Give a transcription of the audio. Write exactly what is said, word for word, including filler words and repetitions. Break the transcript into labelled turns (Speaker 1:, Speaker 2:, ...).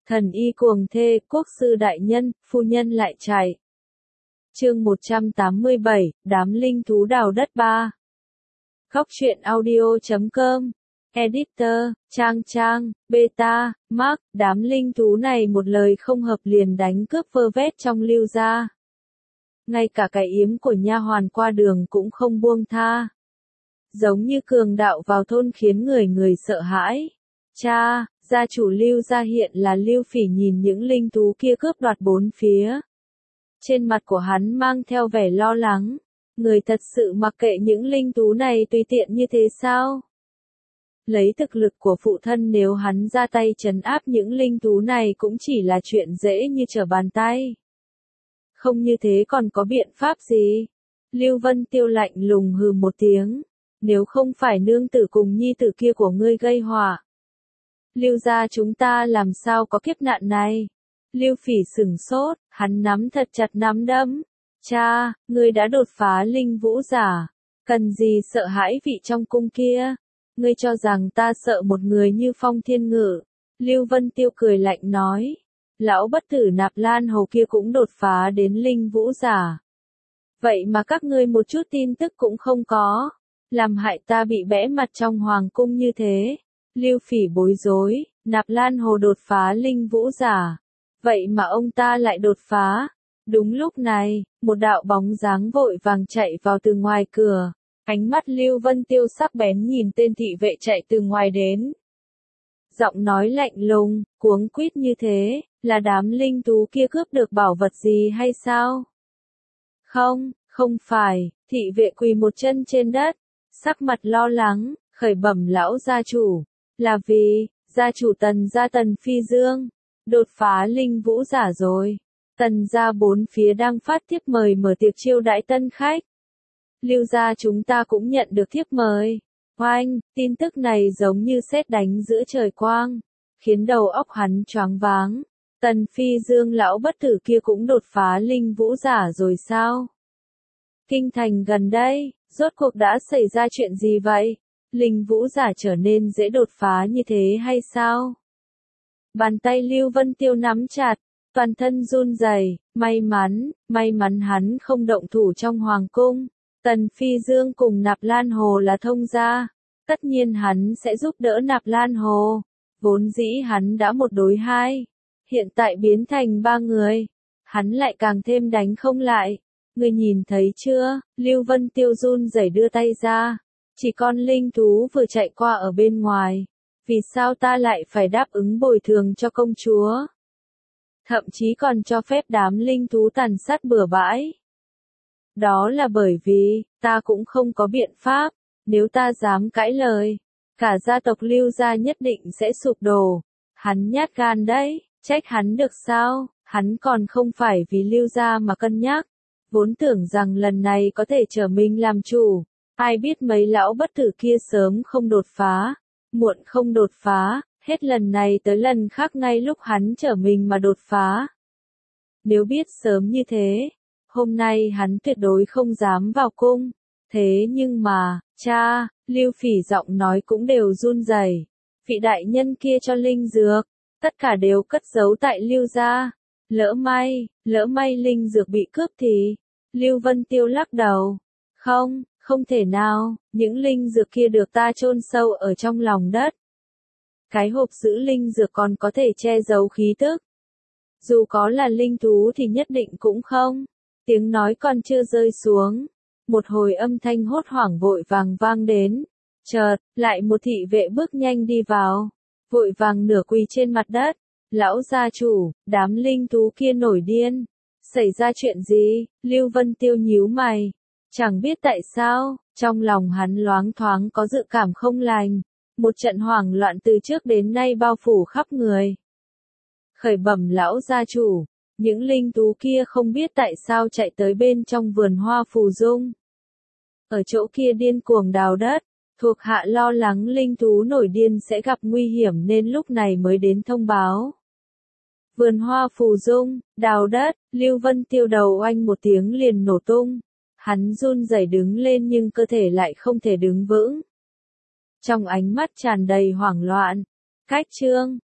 Speaker 1: Thần y cuồng thê, quốc sư đại nhân, phu nhân lại chạy. Chương một trăm tám mươi bảy, đám linh thú đào đất ba. Góc truyện audio chấm com. Editor, Trang Trang, Beta, Mark, đám linh thú này một lời không hợp liền đánh cướp vơ vét trong Lưu gia. Ngay cả cái yếm của nha hoàn qua đường cũng không buông tha. Giống như cường đạo vào thôn khiến người người sợ hãi. Cha, gia chủ Lưu gia hiện là Lưu Phỉ nhìn những linh thú kia cướp đoạt bốn phía. Trên mặt của hắn mang theo vẻ lo lắng. Người thật sự mặc kệ những linh thú này tùy tiện như thế sao? Lấy thực lực của phụ thân nếu hắn ra tay trấn áp những linh thú này cũng chỉ là chuyện dễ như trở bàn tay. Không như thế còn có biện pháp gì? Lưu Vân Tiêu lạnh lùng hừ một tiếng. Nếu không phải nương tử cùng nhi tử kia của ngươi gây họa, Lưu gia chúng ta làm sao có kiếp nạn này? Lưu Phỉ sửng sốt, hắn nắm thật chặt nắm đấm. Cha, ngươi đã đột phá linh vũ giả, cần gì sợ hãi vị trong cung kia? Ngươi cho rằng ta sợ một người như Phong Thiên Ngự? Lưu Vân Tiêu cười lạnh nói. Lão bất tử Nạp Lan Hầu kia cũng đột phá đến linh vũ giả. Vậy mà các ngươi một chút tin tức cũng không có, làm hại ta bị bẽ mặt trong hoàng cung như thế. Lưu Phỉ bối rối, Nạp Lan Hầu đột phá linh vũ giả. Vậy mà ông ta lại đột phá. Đúng lúc này, một đạo bóng dáng vội vàng chạy vào từ ngoài cửa. Ánh mắt Lưu Vân Tiêu sắc bén nhìn tên thị vệ chạy từ ngoài đến. Giọng nói lạnh lùng, cuống quýt như thế, là đám linh thú kia cướp được bảo vật gì hay sao? Không, không phải, thị vệ quỳ một chân trên đất, sắc mặt lo lắng, khởi bẩm lão gia chủ, là vì, gia chủ Tần gia Tần Phi Dương, đột phá linh vũ giả rồi. Tần gia bốn phía đang phát thiếp mời mở tiệc chiêu đãi tân khách. Lưu gia chúng ta cũng nhận được thiếp mời. Oanh, tin tức này giống như sét đánh giữa trời quang, khiến đầu óc hắn choáng váng. Tần Phi Dương lão bất tử kia cũng đột phá linh vũ giả rồi sao? Kinh thành gần đây, rốt cuộc đã xảy ra chuyện gì vậy? Linh vũ giả trở nên dễ đột phá như thế hay sao? Bàn tay Lưu Vân Tiêu nắm chặt, toàn thân run rẩy, may mắn, may mắn hắn không động thủ trong hoàng cung. Tần Phi Dương cùng Nạp Lan Hồ là thông gia, tất nhiên hắn sẽ giúp đỡ Nạp Lan Hồ. Vốn dĩ hắn đã một đối hai, hiện tại biến thành ba người, hắn lại càng thêm đánh không lại. Người nhìn thấy chưa? Lưu Vân Tiêu run rẩy đưa tay ra, chỉ con linh thú vừa chạy qua ở bên ngoài. Vì sao ta lại phải đáp ứng bồi thường cho công chúa? Thậm chí còn cho phép đám linh thú tàn sát bừa bãi. Đó là bởi vì, ta cũng không có biện pháp, nếu ta dám cãi lời, cả gia tộc Lưu gia nhất định sẽ sụp đổ. Hắn nhát gan đấy, trách hắn được sao, hắn còn không phải vì Lưu gia mà cân nhắc, vốn tưởng rằng lần này có thể trở mình làm chủ, ai biết mấy lão bất tử kia sớm không đột phá, muộn không đột phá, hết lần này tới lần khác ngay lúc hắn trở mình mà đột phá. Nếu biết sớm như thế, hôm nay hắn tuyệt đối không dám vào cung. Thế nhưng mà, cha, Lưu Phỉ giọng nói cũng đều run rẩy. Vị đại nhân kia cho linh dược, tất cả đều cất giấu tại Lưu gia. Lỡ may, lỡ may linh dược bị cướp thì, Lưu Vân Tiêu lắc đầu. Không, không thể nào, những linh dược kia được ta chôn sâu ở trong lòng đất. Cái hộp giữ linh dược còn có thể che giấu khí tức. Dù có là linh thú thì nhất định cũng không. Tiếng nói còn chưa rơi xuống. Một hồi âm thanh hốt hoảng vội vàng vang đến. Chợt, lại một thị vệ bước nhanh đi vào. Vội vàng nửa quỳ trên mặt đất. Lão gia chủ, đám linh thú kia nổi điên. Xảy ra chuyện gì? Lưu Vân Tiêu nhíu mày. Chẳng biết tại sao, trong lòng hắn loáng thoáng có dự cảm không lành. Một trận hoảng loạn từ trước đến nay bao phủ khắp người. Khởi bẩm lão gia chủ, những linh thú kia không biết tại sao chạy tới bên trong vườn hoa phù dung. Ở chỗ kia điên cuồng đào đất, thuộc hạ lo lắng linh thú nổi điên sẽ gặp nguy hiểm nên lúc này mới đến thông báo. Vườn hoa phù dung, đào đất, Lưu Vân Tiêu đầu oanh một tiếng liền nổ tung. Hắn run rẩy đứng lên nhưng cơ thể lại không thể đứng vững. Trong ánh mắt tràn đầy hoảng loạn. Cách chương,